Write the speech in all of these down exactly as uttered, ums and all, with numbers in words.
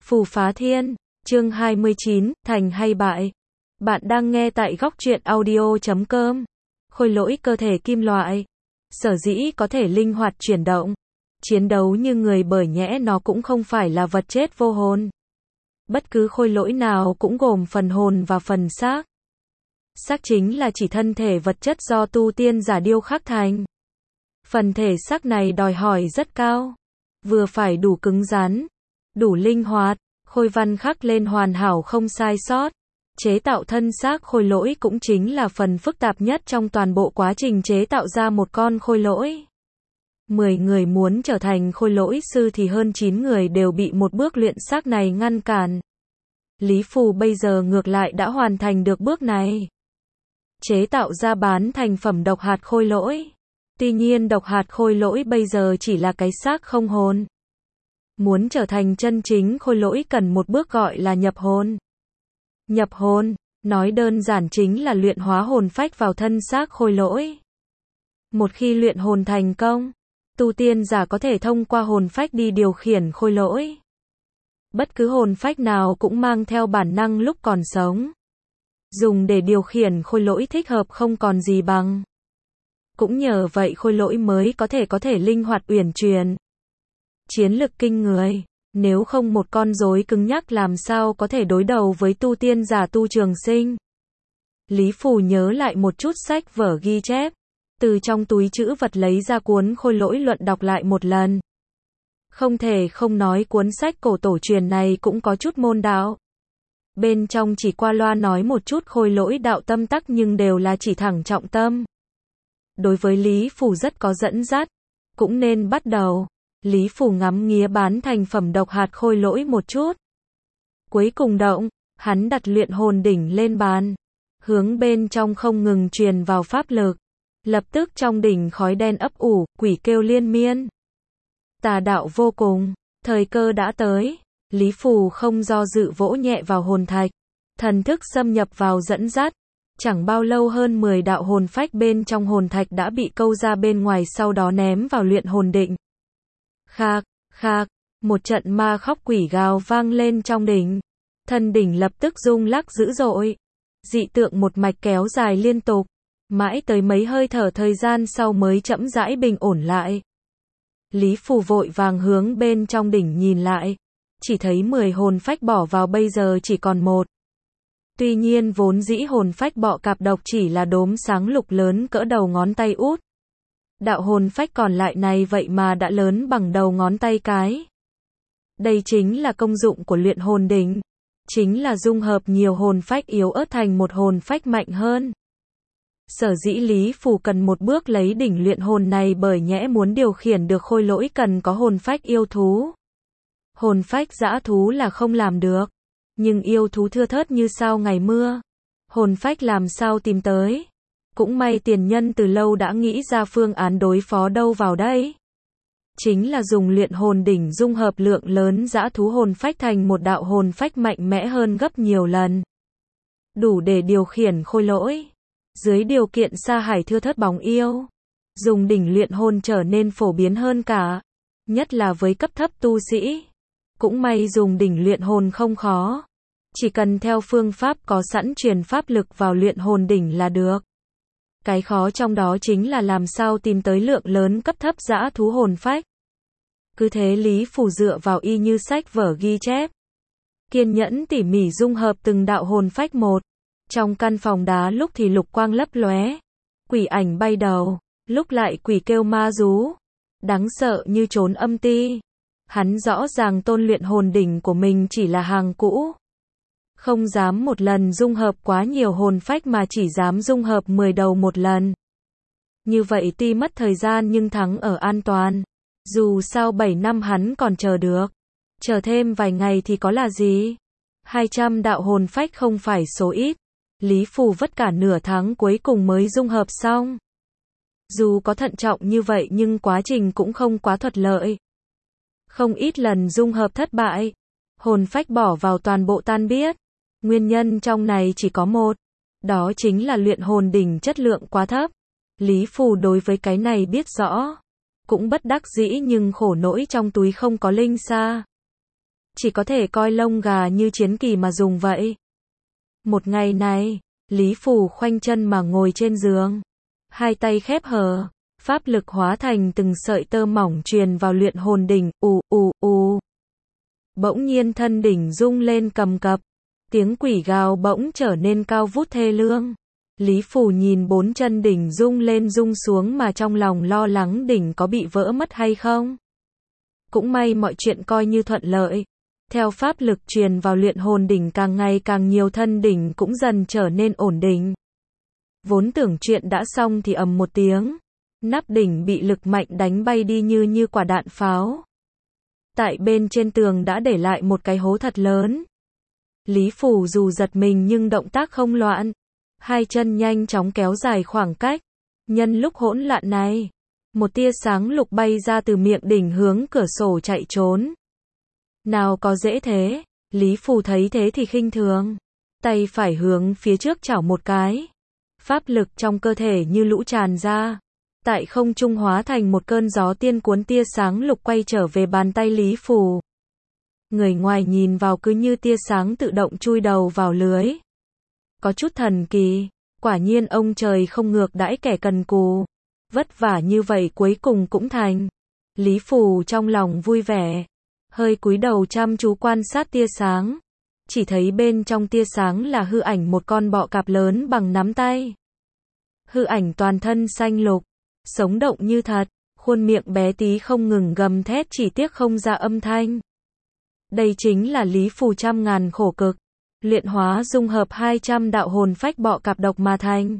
Phù Phá Thiên, chương hai mươi chín, thành hay bại. Bạn đang nghe tại góc truyện audio chấm com. Khôi lỗi cơ thể kim loại, sở dĩ có thể linh hoạt chuyển động, chiến đấu như người bởi nhẽ nó cũng không phải là vật chết vô hồn. Bất cứ khôi lỗi nào cũng gồm phần hồn và phần xác. Xác chính là chỉ thân thể vật chất do tu tiên giả điêu khắc thành. Phần thể xác này đòi hỏi rất cao, vừa phải đủ cứng rắn, đủ linh hoạt, khôi văn khắc lên hoàn hảo không sai sót. Chế tạo thân xác khôi lỗi cũng chính là phần phức tạp nhất trong toàn bộ quá trình chế tạo ra một con khôi lỗi. Mười người muốn trở thành khôi lỗi sư thì hơn chín người đều bị một bước luyện xác này ngăn cản. Lý Phù bây giờ ngược lại đã hoàn thành được bước này. Chế tạo ra bán thành phẩm độc hạt khôi lỗi. Tuy nhiên độc hạt khôi lỗi bây giờ chỉ là cái xác không hồn. Muốn trở thành chân chính khôi lỗi cần một bước gọi là nhập hồn. Nhập hồn, nói đơn giản chính là luyện hóa hồn phách vào thân xác khôi lỗi. Một khi luyện hồn thành công, tu tiên giả có thể thông qua hồn phách đi điều khiển khôi lỗi. Bất cứ hồn phách nào cũng mang theo bản năng lúc còn sống. Dùng để điều khiển khôi lỗi thích hợp không còn gì bằng. Cũng nhờ vậy khôi lỗi mới có thể có thể linh hoạt uyển chuyển. Chiến lực kinh người, nếu không một con rối cứng nhắc làm sao có thể đối đầu với tu tiên giả Tu Trường Sinh. Lý Phù nhớ lại một chút sách vở ghi chép, từ trong túi trữ vật lấy ra cuốn khôi lỗi luận đọc lại một lần. Không thể không nói cuốn sách cổ tổ truyền này cũng có chút môn đạo. Bên trong chỉ qua loa nói một chút khôi lỗi đạo tâm tắc nhưng đều là chỉ thẳng trọng tâm. Đối với Lý Phù rất có dẫn dắt, cũng nên bắt đầu. Lý Phù ngắm nghía bán thành phẩm độc hạt khôi lỗi một chút. Cuối cùng động, hắn đặt luyện hồn đỉnh lên bàn, hướng bên trong không ngừng truyền vào pháp lực. Lập tức trong đỉnh khói đen ấp ủ, quỷ kêu liên miên. Tà đạo vô cùng, thời cơ đã tới. Lý Phù không do dự vỗ nhẹ vào hồn thạch, thần thức xâm nhập vào dẫn dắt. Chẳng bao lâu hơn mười đạo hồn phách bên trong hồn thạch đã bị câu ra bên ngoài sau đó ném vào luyện hồn định. Khạc, khạc, một trận ma khóc quỷ gào vang lên trong đỉnh. Thân đỉnh lập tức rung lắc dữ dội. Dị tượng một mạch kéo dài liên tục, mãi tới mấy hơi thở thời gian sau mới chậm rãi bình ổn lại. Lý Phù vội vàng hướng bên trong đỉnh nhìn lại, chỉ thấy mười hồn phách bỏ vào bây giờ chỉ còn một. Tuy nhiên vốn dĩ hồn phách bọ cạp độc chỉ là đốm sáng lục lớn cỡ đầu ngón tay út. Đạo hồn phách còn lại này vậy mà đã lớn bằng đầu ngón tay cái. Đây chính là công dụng của luyện hồn đỉnh, chính là dung hợp nhiều hồn phách yếu ớt thành một hồn phách mạnh hơn. Sở dĩ Lý Phù cần một bước lấy đỉnh luyện hồn này bởi nhẽ muốn điều khiển được khôi lỗi cần có hồn phách yêu thú. Hồn phách dã thú là không làm được, nhưng yêu thú thưa thớt như sao ngày mưa. Hồn phách làm sao tìm tới? Cũng may tiền nhân từ lâu đã nghĩ ra phương án đối phó đâu vào đây. Chính là dùng luyện hồn đỉnh dung hợp lượng lớn dã thú hồn phách thành một đạo hồn phách mạnh mẽ hơn gấp nhiều lần. Đủ để điều khiển khôi lỗi. Dưới điều kiện sa hải thưa thớt bóng yêu, dùng đỉnh luyện hồn trở nên phổ biến hơn cả. Nhất là với cấp thấp tu sĩ. Cũng may dùng đỉnh luyện hồn không khó. Chỉ cần theo phương pháp có sẵn truyền pháp lực vào luyện hồn đỉnh là được. Cái khó trong đó chính là làm sao tìm tới lượng lớn cấp thấp dã thú hồn phách. Cứ thế Lý Phù dựa vào y như sách vở ghi chép. Kiên nhẫn tỉ mỉ dung hợp từng đạo hồn phách một. Trong căn phòng đá lúc thì lục quang lấp lóe, quỷ ảnh bay đầu, lúc lại quỷ kêu ma rú. Đáng sợ như trốn âm ti. Hắn rõ ràng tôn luyện hồn đỉnh của mình chỉ là hàng cũ. Không dám một lần dung hợp quá nhiều hồn phách mà chỉ dám dung hợp mười đầu một lần. Như vậy tuy mất thời gian nhưng thắng ở an toàn. Dù sao bảy năm hắn còn chờ được. Chờ thêm vài ngày thì có là gì? hai trăm đạo hồn phách không phải số ít. Lý Phù vất cả nửa tháng cuối cùng mới dung hợp xong. Dù có thận trọng như vậy nhưng quá trình cũng không quá thuận lợi. Không ít lần dung hợp thất bại. Hồn phách bỏ vào toàn bộ tan biết. Nguyên nhân trong này chỉ có một. Đó chính là luyện hồn đỉnh chất lượng quá thấp. Lý Phù đối với cái này biết rõ. Cũng bất đắc dĩ nhưng khổ nỗi trong túi không có linh sa. chỉ có thể coi lông gà như chiến kỳ mà dùng vậy. Một ngày này, Lý Phù khoanh chân mà ngồi trên giường, hai tay khép hờ, pháp lực hóa thành từng sợi tơ mỏng truyền vào luyện hồn đỉnh, ù ù ù. Bỗng nhiên thân đỉnh rung lên cầm cập, tiếng quỷ gào bỗng trở nên cao vút thê lương. Lý Phù nhìn bốn chân đỉnh rung lên rung xuống mà trong lòng lo lắng đỉnh có bị vỡ mất hay không. Cũng may mọi chuyện coi như thuận lợi. Theo pháp lực truyền vào luyện hồn đỉnh càng ngày càng nhiều, thân đỉnh cũng dần trở nên ổn định. Vốn tưởng chuyện đã xong thì ầm một tiếng, nắp đỉnh bị lực mạnh đánh bay đi như như quả đạn pháo. Tại bên trên tường đã để lại một cái hố thật lớn. Lý Phù dù giật mình nhưng động tác không loạn, hai chân nhanh chóng kéo dài khoảng cách. Nhân lúc hỗn loạn này, một tia sáng lục bay ra từ miệng đỉnh hướng cửa sổ chạy trốn. Nào có dễ thế, Lý Phù thấy thế thì khinh thường, tay phải hướng phía trước chảo một cái. Pháp lực trong cơ thể như lũ tràn ra, tại không trung hóa thành một cơn gió tiên cuốn tia sáng lục quay trở về bàn tay Lý Phù. Người ngoài nhìn vào cứ như tia sáng tự động chui đầu vào lưới. Có chút thần kỳ, quả nhiên ông trời không ngược đãi kẻ cần cù. Vất vả như vậy cuối cùng cũng thành. Lý Phù trong lòng vui vẻ, hơi cúi đầu chăm chú quan sát tia sáng. Chỉ thấy bên trong tia sáng là hư ảnh một con bọ cạp lớn bằng nắm tay. Hư ảnh toàn thân xanh lục, sống động như thật, khuôn miệng bé tí không ngừng gầm thét chỉ tiếc không ra âm thanh. Đây chính là Lý Phù trăm ngàn khổ cực, luyện hóa dung hợp hai trăm đạo hồn phách bọ cạp độc mà thành.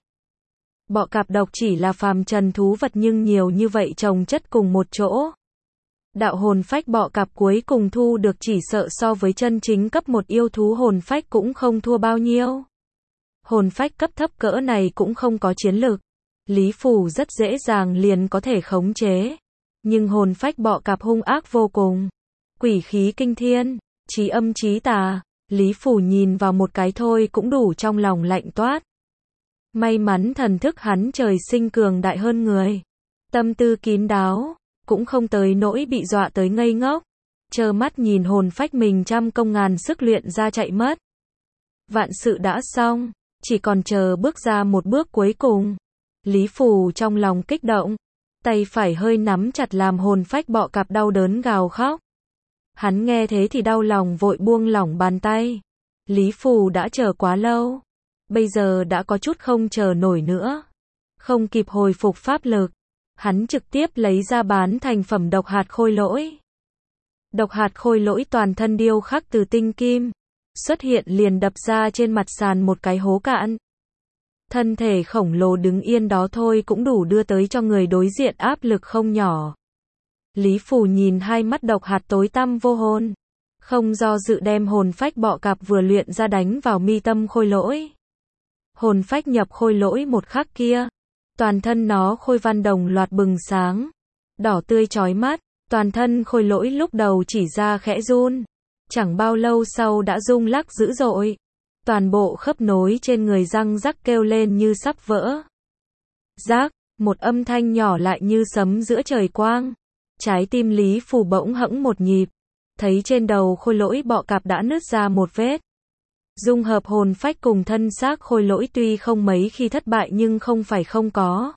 Bọ cạp độc chỉ là phàm trần thú vật nhưng nhiều như vậy chồng chất cùng một chỗ. Đạo hồn phách bọ cạp cuối cùng thu được chỉ sợ so với chân chính cấp một yêu thú hồn phách cũng không thua bao nhiêu. Hồn phách cấp thấp cỡ này cũng không có chiến lực. Lý Phù rất dễ dàng liền có thể khống chế. Nhưng hồn phách bọ cạp hung ác vô cùng. Quỷ khí kinh thiên, chí âm chí tà. Lý Phù nhìn vào một cái thôi cũng đủ trong lòng lạnh toát. May mắn thần thức hắn trời sinh cường đại hơn người. Tâm tư kín đáo, cũng không tới nỗi bị dọa tới ngây ngốc. Trơ mắt nhìn hồn phách mình trăm công ngàn sức luyện ra chạy mất. Vạn sự đã xong, chỉ còn chờ bước ra một bước cuối cùng. Lý Phù trong lòng kích động, tay phải hơi nắm chặt làm hồn phách bọ cạp đau đớn gào khóc. Hắn nghe thế thì đau lòng vội buông lỏng bàn tay. Lý Phù đã chờ quá lâu, bây giờ đã có chút không chờ nổi nữa. Không kịp hồi phục pháp lực, hắn trực tiếp lấy ra bán thành phẩm độc hạt khôi lỗi. Độc hạt khôi lỗi toàn thân điêu khắc từ tinh kim, xuất hiện liền đập ra trên mặt sàn một cái hố cạn. Thân thể khổng lồ đứng yên đó thôi cũng đủ đưa tới cho người đối diện áp lực không nhỏ. Lý Phù nhìn hai mắt độc hạt tối tăm vô hồn, không do dự đem hồn phách bọ cạp vừa luyện ra đánh vào mi tâm khôi lỗi. Hồn phách nhập khôi lỗi một khắc kia, toàn thân nó khôi văn đồng loạt bừng sáng, đỏ tươi chói mắt, toàn thân khôi lỗi lúc đầu chỉ ra khẽ run, chẳng bao lâu sau đã rung lắc dữ dội. Toàn bộ khớp nối trên người răng rắc kêu lên như sắp vỡ. Rác, một âm thanh nhỏ lại như sấm giữa trời quang. Trái tim Lý Phù bỗng hẫng một nhịp, thấy trên đầu khôi lỗi bọ cạp đã nứt ra một vết. Dung hợp hồn phách cùng thân xác khôi lỗi tuy không mấy khi thất bại nhưng không phải không có.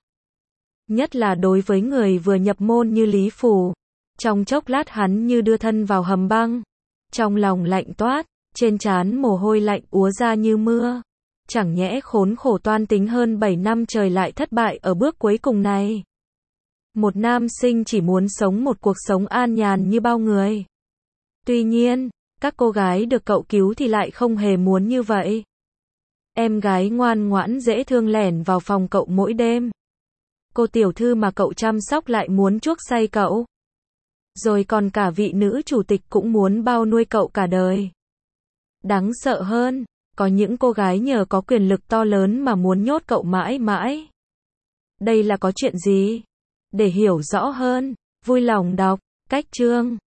Nhất là đối với người vừa nhập môn như Lý Phù. Trong chốc lát hắn như đưa thân vào hầm băng. Trong lòng lạnh toát, trên trán mồ hôi lạnh úa ra như mưa. Chẳng nhẽ khốn khổ toan tính hơn bảy năm trời lại thất bại ở bước cuối cùng này. Một nam sinh chỉ muốn sống một cuộc sống an nhàn như bao người. Tuy nhiên, các cô gái được cậu cứu thì lại không hề muốn như vậy. Em gái ngoan ngoãn dễ thương lẻn vào phòng cậu mỗi đêm. Cô tiểu thư mà cậu chăm sóc lại muốn chuốc say cậu. Rồi còn cả vị nữ chủ tịch cũng muốn bao nuôi cậu cả đời. Đáng sợ hơn, có những cô gái nhờ có quyền lực to lớn mà muốn nhốt cậu mãi mãi. Đây là có chuyện gì? Để hiểu rõ hơn, vui lòng đọc cách chương.